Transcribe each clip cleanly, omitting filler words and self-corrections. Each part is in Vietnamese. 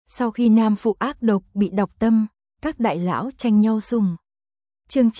Sau khi nam phụ ác độc bị độc tâm, các đại lão tranh nhau sủng. Chương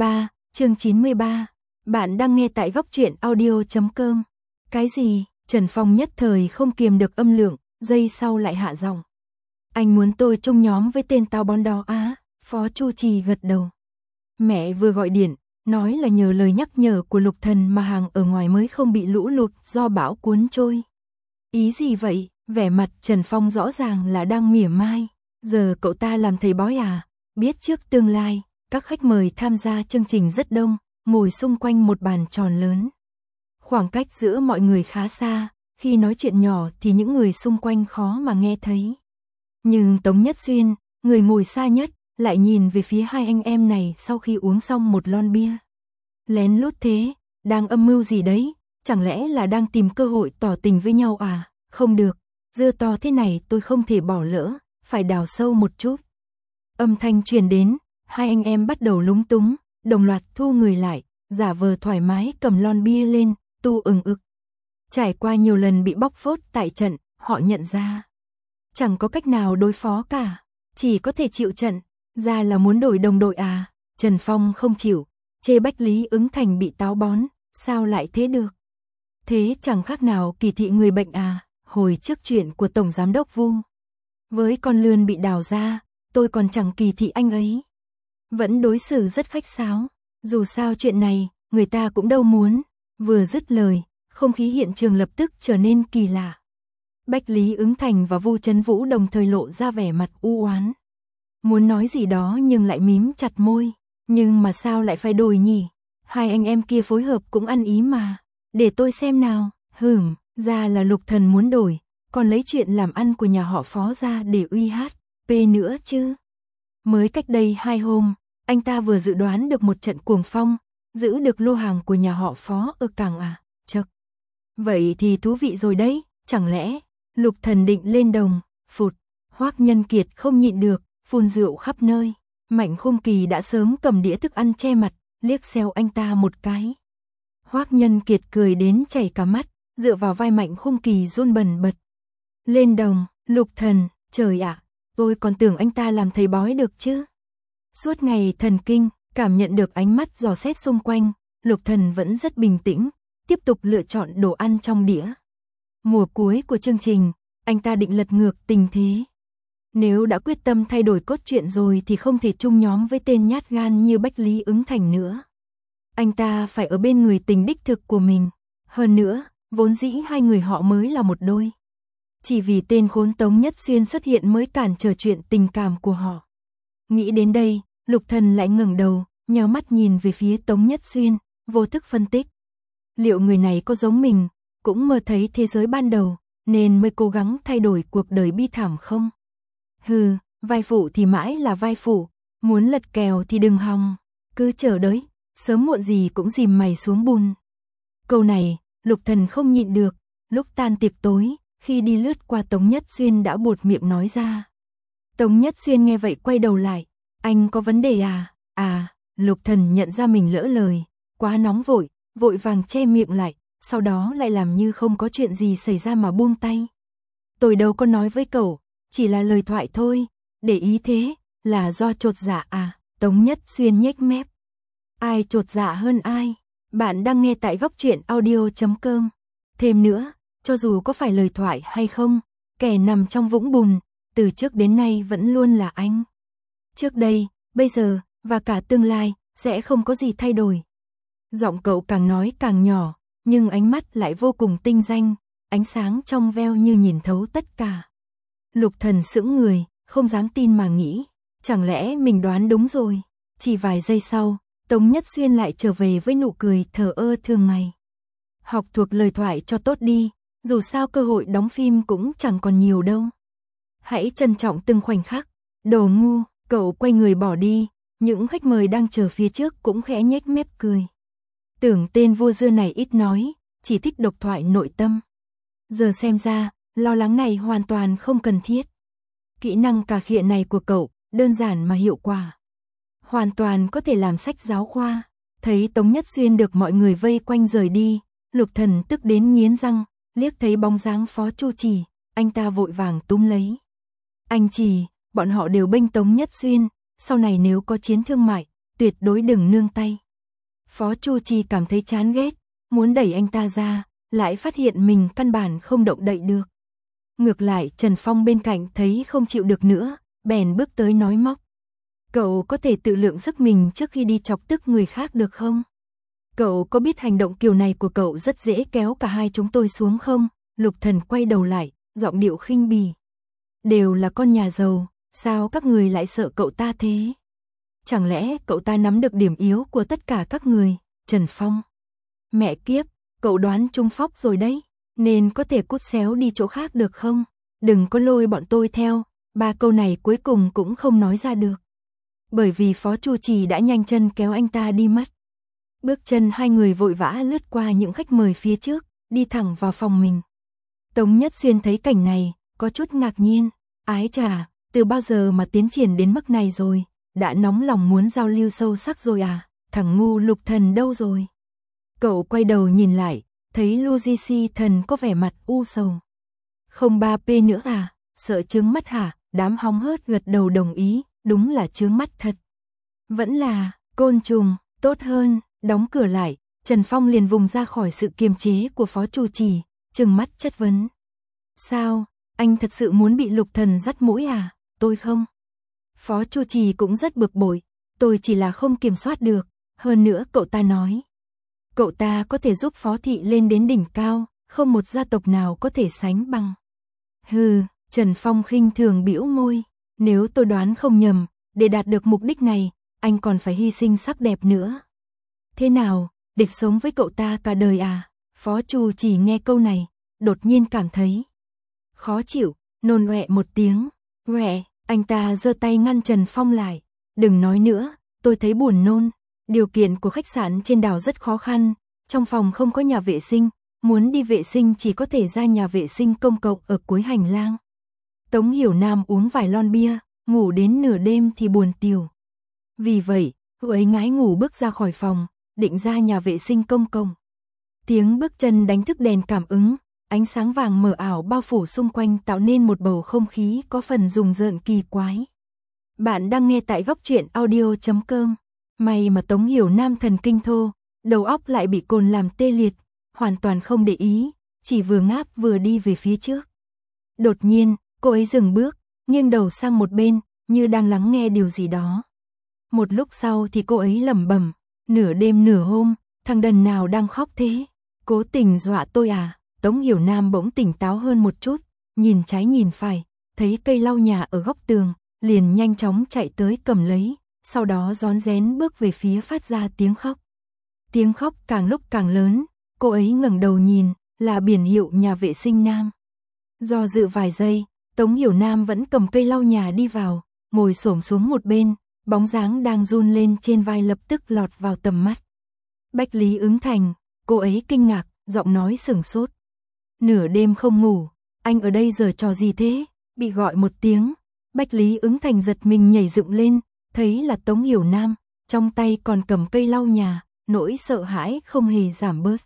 93. Bạn đang nghe tại góc truyện audio.com. Cái gì? Trần Phong nhất thời không kiềm được âm lượng, giây sau lại hạ giọng. Anh muốn tôi chung nhóm với tên táo bón đó á? Phó Chu Trì gật đầu. Mẹ vừa gọi điện, nói là nhờ lời nhắc nhở của Lục Thần mà hàng ở ngoài mới không bị lũ lụt do bão cuốn trôi. Ý gì vậy? Vẻ mặt Trần Phong rõ ràng là đang mỉa mai. Giờ cậu ta làm thầy bói à? Biết trước tương lai, các khách mời tham gia chương trình rất đông, ngồi xung quanh một bàn tròn lớn. Khoảng cách giữa mọi người khá xa, khi nói chuyện nhỏ thì những người xung quanh khó mà nghe thấy. Nhưng Tống Nhất Xuyên, người ngồi xa nhất, lại nhìn về phía hai anh em này sau khi uống xong một lon bia. Lén lút thế, đang âm mưu gì đấy? Chẳng lẽ là đang tìm cơ hội tỏ tình với nhau à? Không được, dưa to thế này tôi không thể bỏ lỡ, phải đào sâu một chút. Âm thanh truyền đến, hai anh em bắt đầu lúng túng, đồng loạt thu người lại, giả vờ thoải mái cầm lon bia lên, tu ừng ực. Trải qua nhiều lần bị bóc phốt tại trận, họ nhận ra chẳng có cách nào đối phó cả, chỉ có thể chịu trận. Ra là muốn đổi đồng đội à? Trần Phong không chịu, chê Bách Lý Ứng Thành bị táo bón, sao lại thế được? Thế chẳng khác nào kỳ thị người bệnh à? Hồi trước chuyện của Tổng Giám đốc Vu với con lươn bị đào ra, tôi còn chẳng kỳ thị anh ấy. Vẫn đối xử rất khách sáo, dù sao chuyện này, người ta cũng đâu muốn. Vừa dứt lời, không khí hiện trường lập tức trở nên kỳ lạ. Bách Lý Ứng Thành và Vu Chấn Vũ đồng thời lộ ra vẻ mặt u oán. Muốn nói gì đó nhưng lại mím chặt môi. Nhưng mà sao lại phải đổi nhỉ? Hai anh em kia phối hợp cũng ăn ý mà. Để tôi xem nào. Ra là Lục Thần muốn đổi, còn lấy chuyện làm ăn của nhà họ Phó ra để uy HP nữa chứ. Mới cách đây 2 hôm, anh ta vừa dự đoán được một trận cuồng phong, giữ được lô hàng của nhà họ Phó ở cảng à? Chậc. Vậy thì thú vị rồi đấy, chẳng lẽ Lục Thần định lên đồng? Phụt, Hoắc Nhân Kiệt không nhịn được, phun rượu khắp nơi. Mạnh Khung Kỳ đã sớm cầm đĩa thức ăn che mặt, liếc xéo anh ta một cái. Hoắc Nhân Kiệt cười đến chảy cả mắt, dựa vào vai Mạnh Khung Kỳ run bần bật. Lên đồng, Lục Thần, trời ạ, tôi còn tưởng anh ta làm thầy bói được chứ. Suốt ngày thần kinh, cảm nhận được ánh mắt dò xét xung quanh, Lục Thần vẫn rất bình tĩnh, tiếp tục lựa chọn đồ ăn trong đĩa. Mùa cuối của chương trình, anh ta định lật ngược tình thế. Nếu đã quyết tâm thay đổi cốt truyện rồi thì không thể chung nhóm với tên nhát gan như Bách Lý Ứng Thành nữa. Anh ta phải ở bên người tình đích thực của mình. Hơn nữa, vốn dĩ hai người họ mới là một đôi. Chỉ vì tên khốn Tống Nhất Xuyên xuất hiện mới cản trở chuyện tình cảm của họ. Nghĩ đến đây, Lục Thần lại ngẩng đầu, nheo mắt nhìn về phía Tống Nhất Xuyên, vô thức phân tích. Liệu người này có giống mình, cũng mơ thấy thế giới ban đầu, nên mới cố gắng thay đổi cuộc đời bi thảm không? Vai phụ thì mãi là vai phụ, muốn lật kèo thì đừng hòng, cứ chờ đấy, sớm muộn gì cũng dìm mày xuống bùn. Câu này, Lục Thần không nhịn được, lúc tan tiệc tối, khi đi lướt qua Tống Nhất Xuyên đã buột miệng nói ra. Tống Nhất Xuyên nghe vậy quay đầu lại, anh có vấn đề à? Lục Thần nhận ra mình lỡ lời, quá nóng vội vàng che miệng lại, sau đó lại làm như không có chuyện gì xảy ra mà buông tay. Tôi đâu có nói với cậu, chỉ là lời thoại thôi, để ý thế, là do chột dạ à? Tống Nhất Xuyên nhếch mép. Ai chột dạ hơn ai? Bạn đang nghe tại góc truyện audio.com. Thêm nữa, cho dù có phải lời thoại hay không, kẻ nằm trong vũng bùn, từ trước đến nay vẫn luôn là anh. Trước đây, bây giờ, và cả tương lai, sẽ không có gì thay đổi. Giọng cậu càng nói càng nhỏ, nhưng ánh mắt lại vô cùng tinh danh, ánh sáng trong veo như nhìn thấu tất cả. Lục Thần sững người, không dám tin mà nghĩ, chẳng lẽ mình đoán đúng rồi? Chỉ vài giây sau, Tống Nhất Xuyên lại trở về với nụ cười thờ ơ thường ngày. Học thuộc lời thoại cho tốt đi, dù sao cơ hội đóng phim cũng chẳng còn nhiều đâu. Hãy trân trọng từng khoảnh khắc. Đồ ngu, cậu quay người bỏ đi, những khách mời đang chờ phía trước cũng khẽ nhếch mép cười. Tưởng tên vua dưa này ít nói, chỉ thích độc thoại nội tâm. Giờ xem ra, lo lắng này hoàn toàn không cần thiết. Kỹ năng cà khịa này của cậu, đơn giản mà hiệu quả. Hoàn toàn có thể làm sách giáo khoa. Thấy Tống Nhất Xuyên được mọi người vây quanh rời đi, Lục Thần tức đến nghiến răng, liếc thấy bóng dáng Phó Chu Trì, anh ta vội vàng túm lấy. Anh chỉ, bọn họ đều bênh Tống Nhất Xuyên, sau này nếu có chiến thương mại, tuyệt đối đừng nương tay. Phó Chu Trì cảm thấy chán ghét, muốn đẩy anh ta ra, lại phát hiện mình căn bản không động đậy được. Ngược lại Trần Phong bên cạnh thấy không chịu được nữa, bèn bước tới nói móc. Cậu có thể tự lượng sức mình trước khi đi chọc tức người khác được không? Cậu có biết hành động kiểu này của cậu rất dễ kéo cả hai chúng tôi xuống không? Lục Thần quay đầu lại, giọng điệu khinh bỉ. Đều là con nhà giàu, sao các người lại sợ cậu ta thế? Chẳng lẽ cậu ta nắm được điểm yếu của tất cả các người? Trần Phong. Mẹ kiếp, cậu đoán trúng phóc rồi đấy, nên có thể cút xéo đi chỗ khác được không? Đừng có lôi bọn tôi theo. 3 câu này cuối cùng cũng không nói ra được. Bởi vì Phó Chu Trì đã nhanh chân kéo anh ta đi mất. Bước chân hai người vội vã lướt qua những khách mời phía trước, đi thẳng vào phòng mình. Tống Nhất Xuyên thấy cảnh này, có chút ngạc nhiên. Ái chà, từ bao giờ mà tiến triển đến mức này rồi, đã nóng lòng muốn giao lưu sâu sắc rồi à, thằng ngu Lục Thần đâu rồi? Cậu quay đầu nhìn lại, thấy Luigi Thần có vẻ mặt u sầu. Không 3P nữa à, sợ chướng mắt hả? Đám hóng hớt gật đầu đồng ý, đúng là chướng mắt thật. Vẫn là, côn trùng, tốt hơn, đóng cửa lại, Trần Phong liền vùng ra khỏi sự kiềm chế của Phó Chu Trì, trừng mắt chất vấn. Sao, anh thật sự muốn bị Lục Thần dắt mũi à? Tôi không. Phó Chu Trì cũng rất bực bội, tôi chỉ là không kiểm soát được, hơn nữa cậu ta nói. Cậu ta có thể giúp Phó Thị lên đến đỉnh cao, không một gia tộc nào có thể sánh bằng. Hừ, Trần Phong khinh thường bĩu môi, nếu tôi đoán không nhầm, để đạt được mục đích này, anh còn phải hy sinh sắc đẹp nữa. Thế nào, địch sống với cậu ta cả đời à? Phó Chu Trì nghe câu này, đột nhiên cảm thấy khó chịu, nôn ọe một tiếng. Ọe, anh ta giơ tay ngăn Trần Phong lại. Đừng nói nữa, tôi thấy buồn nôn. Điều kiện của khách sạn trên đảo rất khó khăn, trong phòng không có nhà vệ sinh, muốn đi vệ sinh chỉ có thể ra nhà vệ sinh công cộng ở cuối hành lang. Tống Hiểu Nam uống vài lon bia, ngủ đến nửa đêm thì buồn tiểu. Vì vậy, cô ấy ngái ngủ bước ra khỏi phòng, định ra nhà vệ sinh công cộng. Tiếng bước chân đánh thức đèn cảm ứng, ánh sáng vàng mờ ảo bao phủ xung quanh tạo nên một bầu không khí có phần rùng rợn kỳ quái. Bạn đang nghe tại góc truyện audio.com. May mà Tống Hiểu Nam thần kinh thô, đầu óc lại bị cồn làm tê liệt, hoàn toàn không để ý, chỉ vừa ngáp vừa đi về phía trước. Đột nhiên, cô ấy dừng bước, nghiêng đầu sang một bên, như đang lắng nghe điều gì đó. Một lúc sau thì cô ấy lẩm bẩm, nửa đêm nửa hôm, thằng đần nào đang khóc thế? Cố tình dọa tôi à? Tống Hiểu Nam bỗng tỉnh táo hơn một chút, nhìn trái nhìn phải, thấy cây lau nhà ở góc tường, liền nhanh chóng chạy tới cầm lấy, sau đó rón rén bước về phía phát ra tiếng khóc. Tiếng khóc càng lúc càng lớn, cô ấy ngẩng đầu nhìn, là biển hiệu nhà vệ sinh nam. Do dự vài giây, Tống Hiểu Nam vẫn cầm cây lau nhà đi vào, ngồi xổm xuống một bên, bóng dáng đang run lên trên vai lập tức lọt vào tầm mắt. Bách Lý Ứng Thành, cô ấy kinh ngạc, giọng nói sửng sốt. Nửa đêm không ngủ, anh ở đây giở trò gì thế? Bị gọi một tiếng, Bách Lý Ứng Thành giật mình nhảy dựng lên, thấy là Tống Hiểu Nam, trong tay còn cầm cây lau nhà, nỗi sợ hãi không hề giảm bớt.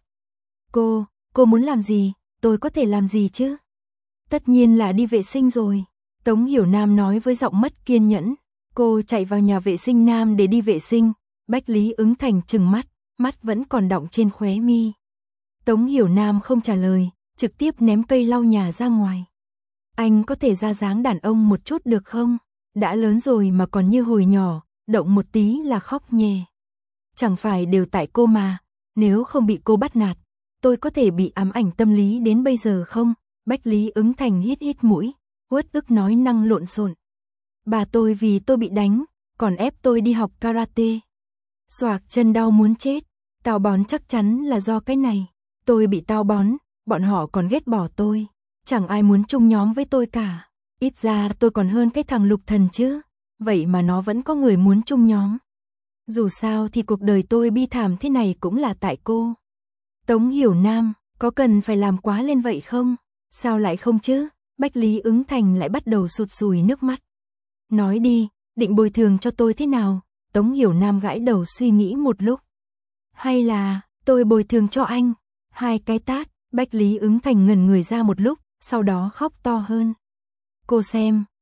Cô muốn làm gì? Tôi có thể làm gì chứ? Tất nhiên là đi vệ sinh rồi. Tống Hiểu Nam nói với giọng mất kiên nhẫn. Cô chạy vào nhà vệ sinh nam để đi vệ sinh. Bách Lý Ứng Thành trừng mắt, mắt vẫn còn đọng trên khóe mi. Tống Hiểu Nam không trả lời, trực tiếp ném cây lau nhà ra ngoài. Anh có thể ra dáng đàn ông một chút được không? Đã lớn rồi mà còn như hồi nhỏ, động một tí là khóc nhè. Chẳng phải đều tại cô mà, nếu không bị cô bắt nạt, tôi có thể bị ám ảnh tâm lý đến bây giờ không? Bách Lý Ứng Thành hít hít mũi, uất ức nói năng lộn xộn. Bà tôi vì tôi bị đánh, còn ép tôi đi học karate. Xoạc chân đau muốn chết, táo bón chắc chắn là do cái này. Tôi bị táo bón, bọn họ còn ghét bỏ tôi. Chẳng ai muốn chung nhóm với tôi cả. Ít ra tôi còn hơn cái thằng Lục Thần chứ. Vậy mà nó vẫn có người muốn chung nhóm. Dù sao thì cuộc đời tôi bi thảm thế này cũng là tại cô. Tống Hiểu Nam, có cần phải làm quá lên vậy không? Sao lại không chứ? Bách Lý Ứng Thành lại bắt đầu sụt sùi nước mắt. Nói đi, định bồi thường cho tôi thế nào? Tống Hiểu Nam gãi đầu suy nghĩ một lúc. Hay là, tôi bồi thường cho anh? 2 cái tát, Bách Lý Ứng Thành ngẩn người ra một lúc, sau đó khóc to hơn. Cô xem,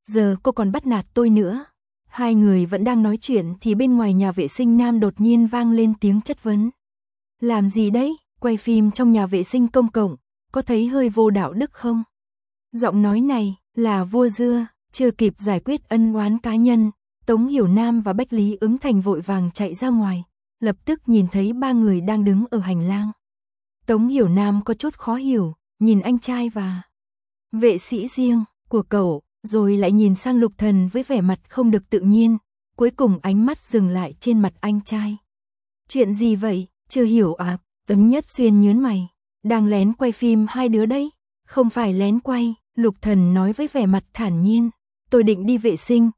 giờ cô còn bắt nạt tôi nữa. Hai người vẫn đang nói chuyện thì bên ngoài nhà vệ sinh nam đột nhiên vang lên tiếng chất vấn. Làm gì đấy, quay phim trong nhà vệ sinh công cộng, có thấy hơi vô đạo đức không? Giọng nói này là Vua Dưa, chưa kịp giải quyết ân oán cá nhân, Tống Hiểu Nam và Bách Lý Ứng Thành vội vàng chạy ra ngoài, lập tức nhìn thấy ba người đang đứng ở hành lang. Tống Hiểu Nam có chút khó hiểu, nhìn anh trai và vệ sĩ riêng của cậu, rồi lại nhìn sang Lục Thần với vẻ mặt không được tự nhiên, cuối cùng ánh mắt dừng lại trên mặt anh trai. Chuyện gì vậy, chưa hiểu à? Tống Nhất Xuyên nhướng mày, đang lén quay phim hai đứa đấy. Không phải lén quay, Lục Thần nói với vẻ mặt thản nhiên. Tôi định đi vệ sinh,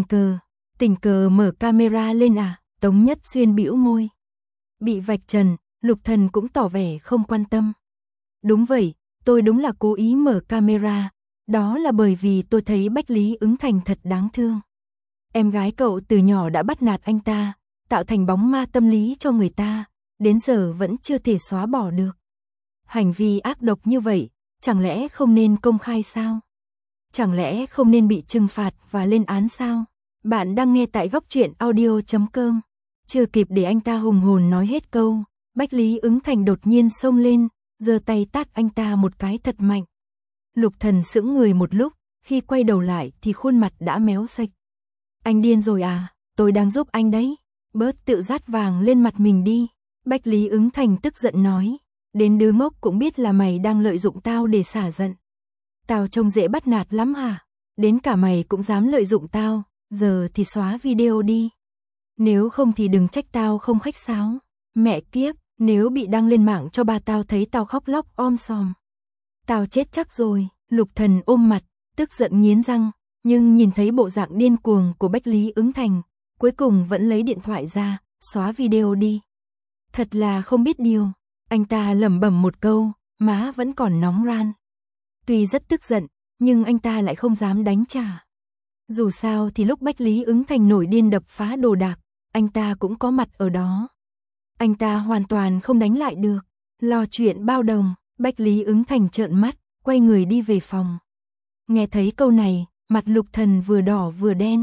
tình cờ mở camera lên à? Tống Nhất Xuyên bĩu môi. Bị vạch trần, Lục Thần cũng tỏ vẻ không quan tâm. Đúng vậy, tôi đúng là cố ý mở camera, đó là bởi vì tôi thấy Bách Lý Ứng Thành thật đáng thương. Em gái cậu từ nhỏ đã bắt nạt anh ta, tạo thành bóng ma tâm lý cho người ta, đến giờ vẫn chưa thể xóa bỏ được. Hành vi ác độc như vậy, chẳng lẽ không nên công khai sao? Chẳng lẽ không nên bị trừng phạt và lên án sao? Bạn đang nghe tại Góc Truyện Audio.com. Chưa kịp để anh ta hùng hồn nói hết câu, Bách Lý Ứng Thành đột nhiên xông lên, giơ tay tát anh ta một cái thật mạnh. Lục Thần sững người một lúc, khi quay đầu lại thì khuôn mặt đã méo sạch. Anh điên rồi à? Tôi đang giúp anh đấy. Bớt tự dát vàng lên mặt mình đi. Bách Lý Ứng Thành tức giận nói. Đến đứa ngốc cũng biết là mày đang lợi dụng tao để xả giận. Tao trông dễ bắt nạt lắm hả? Đến cả mày cũng dám lợi dụng tao, giờ thì xóa video đi. Nếu không thì đừng trách tao không khách sáo. Mẹ kiếp, nếu bị đăng lên mạng cho ba tao thấy tao khóc lóc om sòm. Tao chết chắc rồi. Lục Thần ôm mặt, tức giận nghiến răng, nhưng nhìn thấy bộ dạng điên cuồng của Bách Lý Ứng Thành, cuối cùng vẫn lấy điện thoại ra, xóa video đi. Thật là không biết điều. Anh ta lẩm bẩm một câu, má vẫn còn nóng ran. Tuy rất tức giận, nhưng anh ta lại không dám đánh trả. Dù sao thì lúc Bách Lý Ứng Thành nổi điên đập phá đồ đạc, anh ta cũng có mặt ở đó. Anh ta hoàn toàn không đánh lại được. Lo chuyện bao đồng, Bách Lý Ứng Thành trợn mắt, quay người đi về phòng. Nghe thấy câu này, mặt Lục Thần vừa đỏ vừa đen.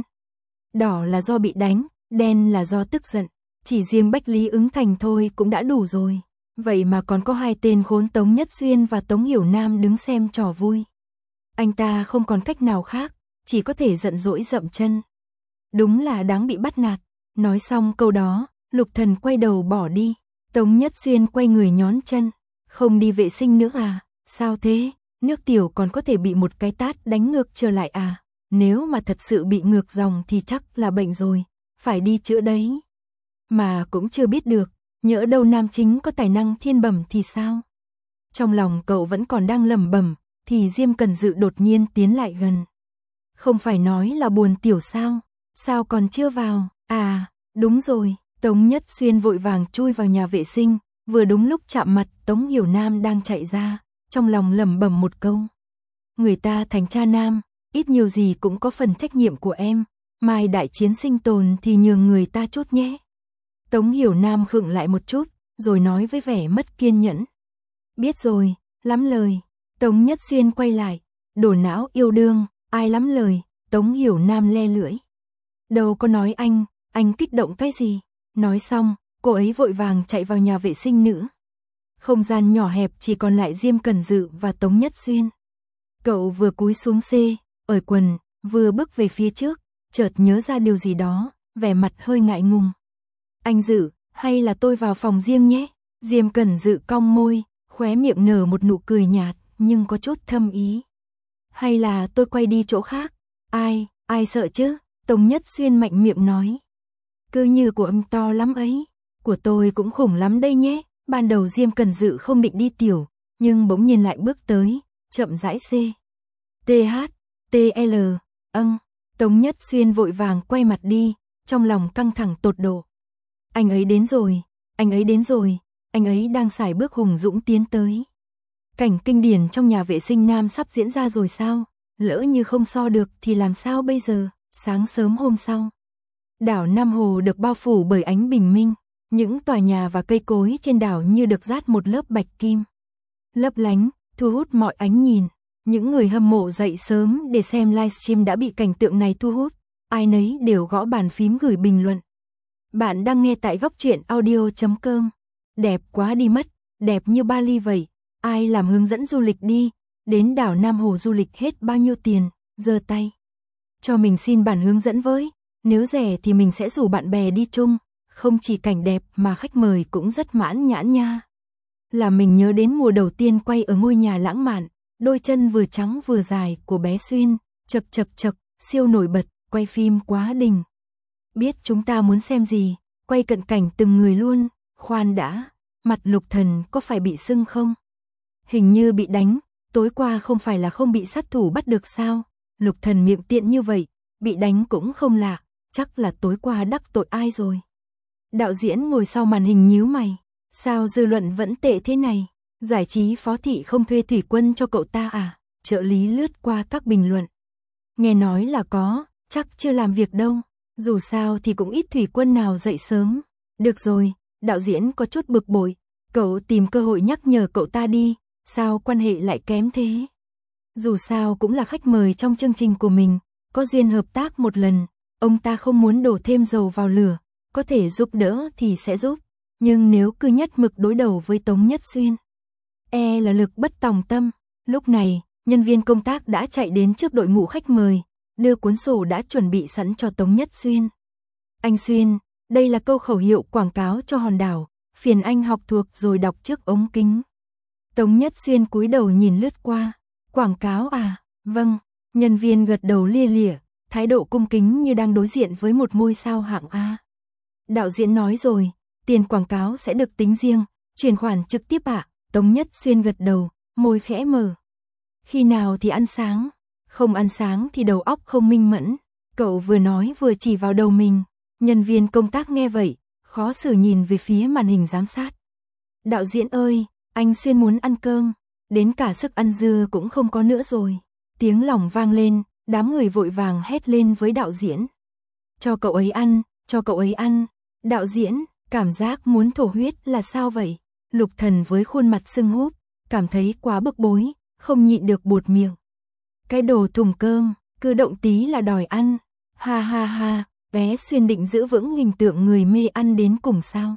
Đỏ là do bị đánh, đen là do tức giận. Chỉ riêng Bách Lý Ứng Thành thôi cũng đã đủ rồi. Vậy mà còn có hai tên khốn Tống Nhất Xuyên và Tống Hiểu Nam đứng xem trò vui. Anh ta không còn cách nào khác, chỉ có thể giận dỗi dậm chân. Đúng là đáng bị bắt nạt. Nói xong câu đó, Lục Thần quay đầu bỏ đi. Tống Nhất Xuyên quay người nhón chân. Không đi vệ sinh nữa à? Sao thế? Nước tiểu còn có thể bị một cái tát đánh ngược trở lại à? Nếu mà thật sự bị ngược dòng thì chắc là bệnh rồi, phải đi chữa đấy. Mà cũng chưa biết được, nhỡ đâu nam chính có tài năng thiên bẩm thì sao? Trong lòng cậu vẫn còn đang lẩm bẩm, thì Diêm Cần Dự đột nhiên tiến lại gần. Không phải nói là buồn tiểu sao? Sao còn chưa vào? À, đúng rồi. Tống Nhất Xuyên vội vàng chui vào nhà vệ sinh, vừa đúng lúc chạm mặt Tống Hiểu Nam đang chạy ra, trong lòng lẩm bẩm một câu. Người ta thành cha nam, ít nhiều gì cũng có phần trách nhiệm của em, mai đại chiến sinh tồn thì nhường người ta chút nhé. Tống Hiểu Nam khựng lại một chút, rồi nói với vẻ mất kiên nhẫn. Biết rồi, lắm lời. Tống Nhất Xuyên quay lại, đổ não yêu đương, ai lắm lời. Tống Hiểu Nam le lưỡi. Đâu có nói anh kích động cái gì? Nói xong, cô ấy vội vàng chạy vào nhà vệ sinh nữ. Không gian nhỏ hẹp chỉ còn lại Diêm Cần Dự và Tống Nhất Xuyên. Cậu vừa cúi xuống ởi quần, vừa bước về phía trước, chợt nhớ ra điều gì đó, vẻ mặt hơi ngại ngùng. Anh Dự, hay là tôi vào phòng riêng nhé? Diêm Cần Dự cong môi, khóe miệng nở một nụ cười nhạt, nhưng có chút thâm ý. Hay là tôi quay đi chỗ khác? Ai sợ chứ? Tống Nhất Xuyên mạnh miệng nói. Cứ như của ông to lắm ấy, của tôi cũng khủng lắm đây nhé. Ban đầu Diêm Cần Dự không định đi tiểu, nhưng bỗng nhiên lại bước tới, chậm rãi THTL, Tống Nhất Xuyên vội vàng quay mặt đi, trong lòng căng thẳng tột độ. Anh ấy đến rồi, anh ấy đang sải bước hùng dũng tiến tới. Cảnh kinh điển trong nhà vệ sinh nam sắp diễn ra rồi sao? Lỡ như không so được thì làm sao bây giờ? Sáng sớm hôm sau, đảo Nam Hồ được bao phủ bởi ánh bình minh. Những tòa nhà và cây cối trên đảo như được dát một lớp bạch kim lấp lánh, thu hút mọi ánh nhìn. Những người hâm mộ dậy sớm để xem livestream đã bị cảnh tượng này thu hút, ai nấy đều gõ bàn phím gửi bình luận. Bạn đang nghe tại góc truyện audio.com. Đẹp quá đi mất, đẹp như Bali vậy, ai làm hướng dẫn du lịch đi, đến đảo Nam Hồ du lịch hết bao nhiêu tiền, giơ tay. Cho mình xin bản hướng dẫn với, nếu rẻ thì mình sẽ rủ bạn bè đi chung, không chỉ cảnh đẹp mà khách mời cũng rất mãn nhãn nha. Là mình nhớ đến mùa đầu tiên quay ở ngôi nhà lãng mạn, đôi chân vừa trắng vừa dài của bé Xuyên, chật chật chật, siêu nổi bật, quay phim quá đỉnh. Biết chúng ta muốn xem gì, quay cận cảnh từng người luôn, khoan đã, mặt Lục Thần có phải bị sưng không? Hình như bị đánh, tối qua không phải là không bị sát thủ bắt được sao? Lục Thần miệng tiện như vậy, bị đánh cũng không lạ, chắc là tối qua đắc tội ai rồi. Đạo diễn ngồi sau màn hình nhíu mày, sao dư luận vẫn tệ thế này? Giải trí phó thị không thuê thủy quân cho cậu ta à? Trợ lý lướt qua các bình luận. Nghe nói là có, chắc chưa làm việc đâu. Dù sao thì cũng ít thủy quân nào dậy sớm. Được rồi, đạo diễn có chút bực bội. Cậu tìm cơ hội nhắc nhở cậu ta đi, sao quan hệ lại kém thế? Dù sao cũng là khách mời trong chương trình của mình, có duyên hợp tác một lần, ông ta không muốn đổ thêm dầu vào lửa, có thể giúp đỡ thì sẽ giúp, nhưng nếu cứ nhất mực đối đầu với Tống Nhất Xuyên, là lực bất tòng tâm. Lúc này, nhân viên công tác đã chạy đến trước đội ngũ khách mời, đưa cuốn sổ đã chuẩn bị sẵn cho Tống Nhất Xuyên. Anh Xuyên, đây là câu khẩu hiệu quảng cáo cho hòn đảo, phiền anh học thuộc rồi đọc trước ống kính. Tống Nhất Xuyên cúi đầu nhìn lướt qua, quảng cáo à, vâng, nhân viên gật đầu lia lịa, thái độ cung kính như đang đối diện với một ngôi sao hạng A. Đạo diễn nói rồi, tiền quảng cáo sẽ được tính riêng, chuyển khoản trực tiếp ạ. Tống Nhất Xuyên gật đầu, môi khẽ mở. Khi nào thì ăn sáng? Không ăn sáng thì đầu óc không minh mẫn. Cậu vừa nói vừa chỉ vào đầu mình. Nhân viên công tác nghe vậy, khó xử nhìn về phía màn hình giám sát. Đạo diễn ơi, anh Xuyên muốn ăn cơm, đến cả sức ăn dưa cũng không có nữa rồi. Tiếng lỏng vang lên, đám người vội vàng hét lên với đạo diễn. Cho cậu ấy ăn, cho cậu ấy ăn. Đạo diễn, cảm giác muốn thổ huyết là sao vậy? Lục Thần với khuôn mặt sưng húp, cảm thấy quá bực bối, không nhịn được buột miệng. Cái đồ thùng cơm, cứ động tí là đòi ăn. Ha ha ha, bé Xuyên định giữ vững hình tượng người mê ăn đến cùng sao?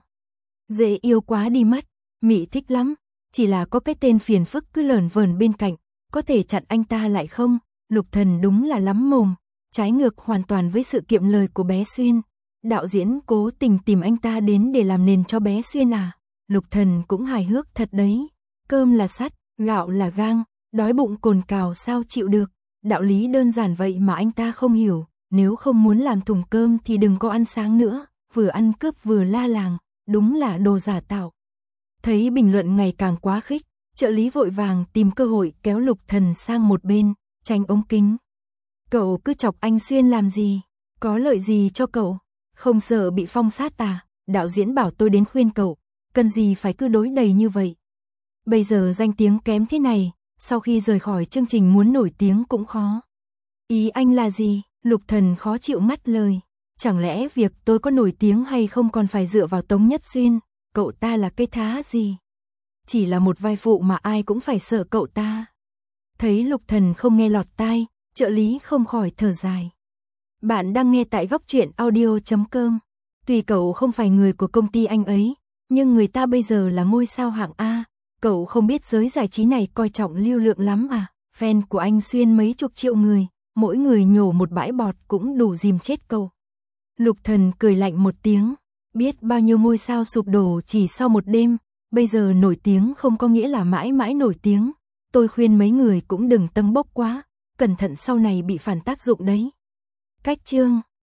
Dễ yêu quá đi mất, Mị thích lắm, chỉ là có cái tên phiền phức cứ lởn vởn bên cạnh, có thể chặn anh ta lại không? Lục Thần đúng là lắm mồm, trái ngược hoàn toàn với sự kiệm lời của bé Xuyên. Đạo diễn cố tình tìm anh ta đến để làm nền cho bé Xuyên à? Lục Thần cũng hài hước thật đấy. Cơm là sắt, gạo là gang, đói bụng cồn cào sao chịu được. Đạo lý đơn giản vậy mà anh ta không hiểu. Nếu không muốn làm thùng cơm thì đừng có ăn sáng nữa. Vừa ăn cướp vừa la làng, đúng là đồ giả tạo. Thấy bình luận ngày càng quá khích, trợ lý vội vàng tìm cơ hội kéo Lục Thần sang một bên, tránh ống kính. Cậu cứ chọc anh Xuyên làm gì? Có lợi gì cho cậu? Không sợ bị phong sát à? Đạo diễn bảo tôi đến khuyên cậu, cần gì phải cứ đối đầy như vậy. Bây giờ danh tiếng kém thế này, sau khi rời khỏi chương trình muốn nổi tiếng cũng khó. Ý anh là gì? Lục Thần khó chịu ngắt lời. Chẳng lẽ việc tôi có nổi tiếng hay không còn phải dựa vào Tống Nhất Xuyên? Cậu ta là cái thá gì? Chỉ là một vai phụ mà ai cũng phải sợ cậu ta. Thấy Lục Thần không nghe lọt tai, trợ lý không khỏi thở dài. Bạn đang nghe tại góc truyện audio.com. Tuy cậu không phải người của công ty anh ấy, nhưng người ta bây giờ là ngôi sao hạng A. Cậu không biết giới giải trí này coi trọng lưu lượng lắm à? Fan của anh Xuyên mấy chục triệu người, mỗi người nhổ một bãi bọt cũng đủ dìm chết cậu. Lục Thần cười lạnh một tiếng, biết bao nhiêu ngôi sao sụp đổ chỉ sau một đêm, bây giờ nổi tiếng không có nghĩa là mãi mãi nổi tiếng. Tôi khuyên mấy người cũng đừng tâng bốc quá, cẩn thận sau này bị phản tác dụng đấy. Cách chương